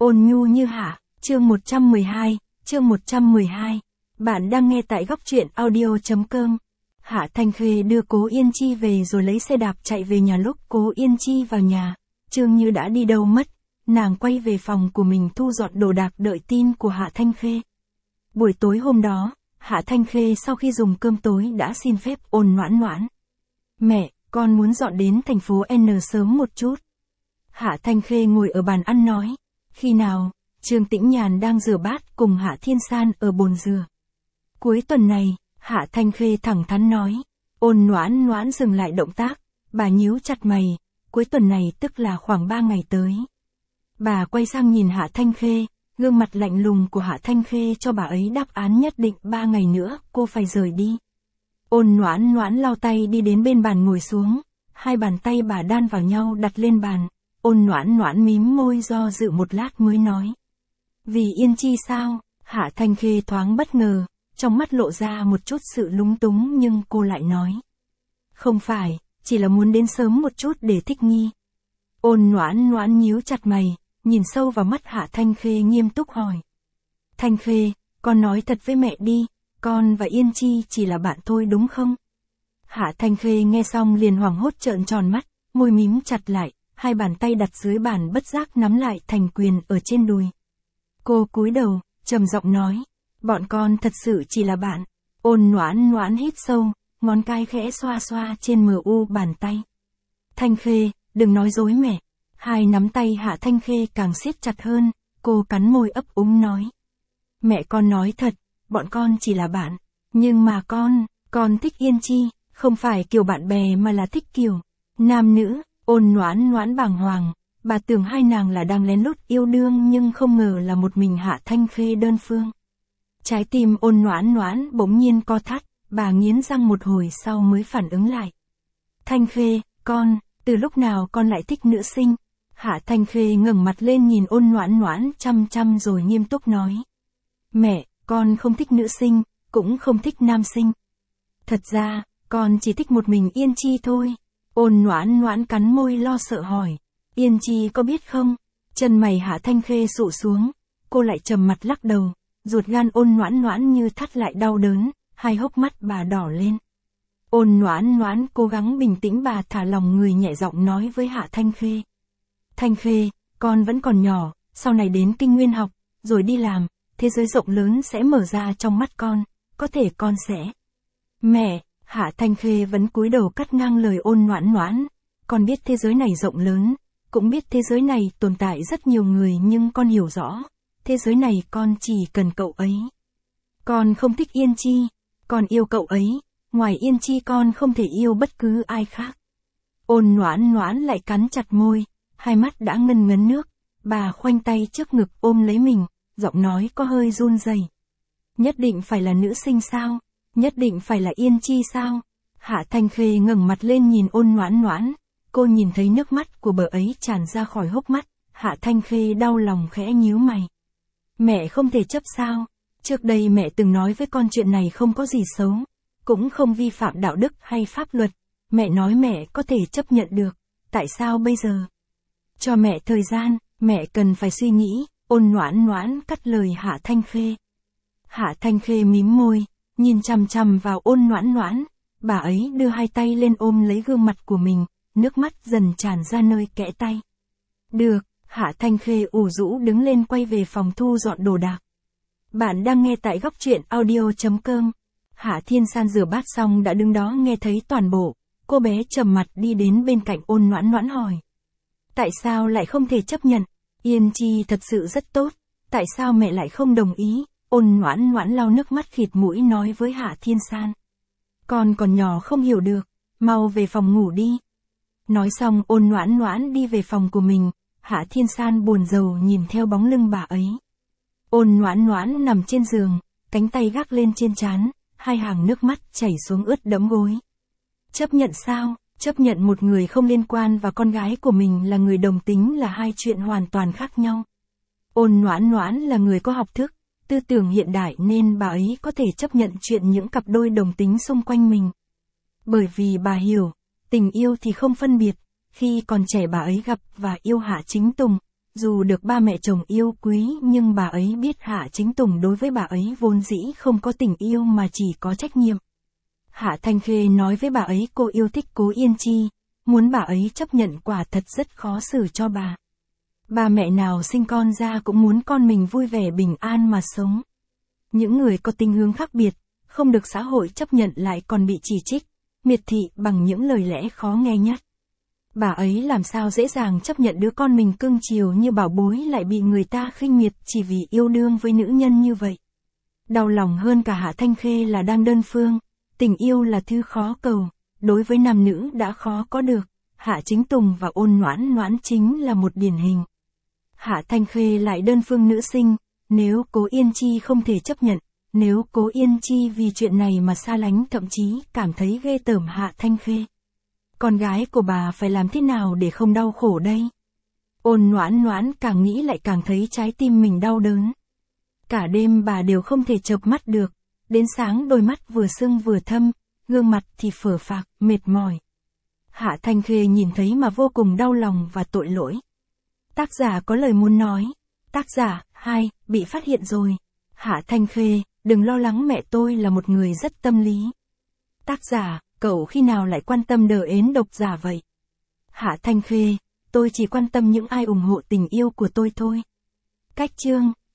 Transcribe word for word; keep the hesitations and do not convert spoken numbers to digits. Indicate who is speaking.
Speaker 1: Ôn nhu như Hạ, chương một trăm mười hai, chương một trăm mười hai. Bạn đang nghe tại góc truyện audio.com. Hạ Thanh Khê đưa Cố Yên Chi về rồi lấy xe đạp chạy về nhà. Lúc Cố Yên Chi vào nhà, Trương Như đã đi đâu mất, nàng quay về phòng của mình thu dọn đồ đạc đợi tin của Hạ Thanh Khê. Buổi tối hôm đó, Hạ Thanh Khê sau khi dùng cơm tối đã xin phép Ôn Noãn Noãn. Mẹ, con muốn dọn đến thành phố N sớm một chút. Hạ Thanh Khê ngồi ở bàn ăn nói. Khi nào? Trương Tĩnh Nhàn đang rửa bát cùng Hạ Thiên San ở bồn rửa. Cuối tuần này, Hạ Thanh Khê thẳng thắn nói. Ôn Noãn Noãn dừng lại động tác, bà nhíu chặt mày, cuối tuần này tức là khoảng ba ngày tới. Bà quay sang nhìn Hạ Thanh Khê, gương mặt lạnh lùng của Hạ Thanh Khê cho bà ấy đáp án nhất định. Ba ngày nữa, cô phải rời đi. Ôn Noãn Noãn lau tay đi đến bên bàn ngồi xuống, hai bàn tay bà đan vào nhau đặt lên bàn. Ôn Noãn Noãn mím môi do dự một lát mới nói. Vì Yên Chi sao? Hạ Thanh Khê thoáng bất ngờ, trong mắt lộ ra một chút sự lúng túng nhưng cô lại nói. Không phải, chỉ là muốn đến sớm một chút để thích nghi. Ôn Noãn Noãn nhíu chặt mày, nhìn sâu vào mắt Hạ Thanh Khê nghiêm túc hỏi. Thanh Khê, con nói thật với mẹ đi, con và Yên Chi chỉ là bạn thôi đúng không? Hạ Thanh Khê nghe xong liền hoảng hốt trợn tròn mắt, môi mím chặt lại, hai bàn tay đặt dưới bàn bất giác nắm lại thành quyền ở trên đùi. Cô cúi đầu, trầm giọng nói, bọn con thật sự chỉ là bạn. Ôn Noãn Noãn hít sâu, ngón cái khẽ xoa xoa trên mờ u bàn tay. Thanh Khê, đừng nói dối mẹ. Hai nắm tay Hạ Thanh Khê càng siết chặt hơn, cô cắn môi ấp úng nói. Mẹ con nói thật, bọn con chỉ là bạn, nhưng mà con, con thích Yên Chi, không phải kiểu bạn bè mà là thích kiểu nam nữ. Ôn Noãn Noãn bàng hoàng, bà tưởng hai nàng là đang lén lút yêu đương nhưng không ngờ là một mình Hạ Thanh Khê đơn phương. Trái tim Ôn Noãn Noãn bỗng nhiên co thắt, bà nghiến răng một hồi sau mới phản ứng lại. Thanh Khê, con, từ lúc nào con lại thích nữ sinh? Hạ Thanh Khê ngẩng mặt lên nhìn Ôn Noãn Noãn chăm chăm rồi nghiêm túc nói. Mẹ, con không thích nữ sinh, cũng không thích nam sinh. Thật ra, con chỉ thích một mình Yên Chi thôi. Ôn Noãn Noãn cắn môi lo sợ hỏi. Yên Chi có biết không? Chân mày Hạ Thanh Khê sụ xuống, cô lại trầm mặt lắc đầu, ruột gan Ôn Noãn Noãn như thắt lại đau đớn, hai hốc mắt bà đỏ lên. Ôn Noãn Noãn cố gắng bình tĩnh, bà thả lòng người nhẹ giọng nói với Hạ Thanh Khê. Thanh Khê, con vẫn còn nhỏ, sau này đến Kinh Nguyên học, rồi đi làm, thế giới rộng lớn sẽ mở ra trong mắt con, có thể con sẽ... Mẹ, Hạ Thanh Khê vẫn cúi đầu cắt ngang lời Ôn Noãn Noãn. Con biết thế giới này rộng lớn, cũng biết thế giới này tồn tại rất nhiều người nhưng con hiểu rõ, thế giới này con chỉ cần cậu ấy. Con không thích Yên Chi, con yêu cậu ấy, ngoài Yên Chi con không thể yêu bất cứ ai khác. Ôn Noãn Noãn lại cắn chặt môi, hai mắt đã ngân ngấn nước, bà khoanh tay trước ngực ôm lấy mình, giọng nói có hơi run rẩy. Nhất định phải là nữ sinh sao? Nhất định phải là Yên Chi sao? Hạ Thanh Khê ngẩng mặt lên nhìn Ôn Noãn Noãn, cô nhìn thấy nước mắt của bà ấy tràn ra khỏi hốc mắt, Hạ Thanh Khê đau lòng khẽ nhíu mày. Mẹ không thể chấp sao? Trước đây mẹ từng nói với con chuyện này không có gì xấu, cũng không vi phạm đạo đức hay pháp luật, mẹ nói mẹ có thể chấp nhận được, tại sao bây giờ? Cho mẹ thời gian, mẹ cần phải suy nghĩ. Ôn Noãn Noãn cắt lời Hạ Thanh Khê. Hạ Thanh Khê mím môi, nhìn chằm chằm vào Ôn Noãn Noãn, bà ấy đưa hai tay lên ôm lấy gương mặt của mình, nước mắt dần tràn ra nơi kẽ tay. Được, Hạ Thanh Khê ủ rũ đứng lên quay về phòng thu dọn đồ đạc. Bạn đang nghe tại góc truyện audio.com. Hạ Thiên San rửa bát xong đã đứng đó nghe thấy toàn bộ, cô bé trầm mặt đi đến bên cạnh Ôn Noãn Noãn hỏi. Tại sao lại không thể chấp nhận? Yên Chi thật sự rất tốt, tại sao mẹ lại không đồng ý? Ôn Noãn Noãn lau nước mắt khịt mũi nói với Hạ Thiên San. Con còn nhỏ không hiểu được, mau về phòng ngủ đi. Nói xong Ôn Noãn Noãn đi về phòng của mình, Hạ Thiên San buồn rầu nhìn theo bóng lưng bà ấy. Ôn Noãn Noãn nằm trên giường, cánh tay gác lên trên trán, hai hàng nước mắt chảy xuống ướt đẫm gối. Chấp nhận sao? Chấp nhận một người không liên quan và con gái của mình là người đồng tính là hai chuyện hoàn toàn khác nhau. Ôn Noãn Noãn là người có học thức, tư tưởng hiện đại nên bà ấy có thể chấp nhận chuyện những cặp đôi đồng tính xung quanh mình. Bởi vì bà hiểu, tình yêu thì không phân biệt, khi còn trẻ bà ấy gặp và yêu Hạ Chính Tùng, Dù được ba mẹ chồng yêu quý nhưng bà ấy biết Hạ Chính Tùng đối với bà ấy vốn dĩ không có tình yêu mà chỉ có trách nhiệm. Hạ Thanh Khê nói với bà ấy cô yêu thích Cố Yên Chi, muốn bà ấy chấp nhận quả thật rất khó xử cho bà. Bà mẹ nào sinh con ra cũng muốn con mình vui vẻ bình an mà sống. Những người có tình hướng khác biệt, không được xã hội chấp nhận lại còn bị chỉ trích, miệt thị bằng những lời lẽ khó nghe nhất. Bà ấy làm sao dễ dàng chấp nhận đứa con mình cưng chiều như bảo bối lại bị người ta khinh miệt chỉ vì yêu đương với nữ nhân như vậy. Đau lòng hơn cả Hạ Thanh Khê là đang đơn phương, tình yêu là thứ khó cầu, đối với nam nữ đã khó có được, Hạ Chính Tùng và Ôn Noãn Noãn chính là một điển hình. Hạ Thanh Khê lại đơn phương nữ sinh, nếu Cố Yên Chi không thể chấp nhận, nếu Cố Yên Chi vì chuyện này mà xa lánh thậm chí cảm thấy ghê tởm Hạ Thanh Khê. Con gái của bà phải làm thế nào để không đau khổ đây? Ôn Noãn Noãn càng nghĩ lại càng thấy trái tim mình đau đớn. Cả đêm bà đều không thể chợp mắt được, đến sáng đôi mắt vừa sưng vừa thâm, gương mặt thì phờ phạc, mệt mỏi. Hạ Thanh Khê nhìn thấy mà vô cùng đau lòng và tội lỗi. Tác giả có lời muốn nói. Tác giả, hai, bị phát hiện rồi. Hạ Thanh Khê, đừng lo lắng mẹ tôi là một người rất tâm lý. Tác giả, cậu khi nào lại quan tâm đờ ến độc giả vậy? Hạ Thanh Khê, tôi chỉ quan tâm những ai ủng hộ tình yêu của tôi thôi. Cách chương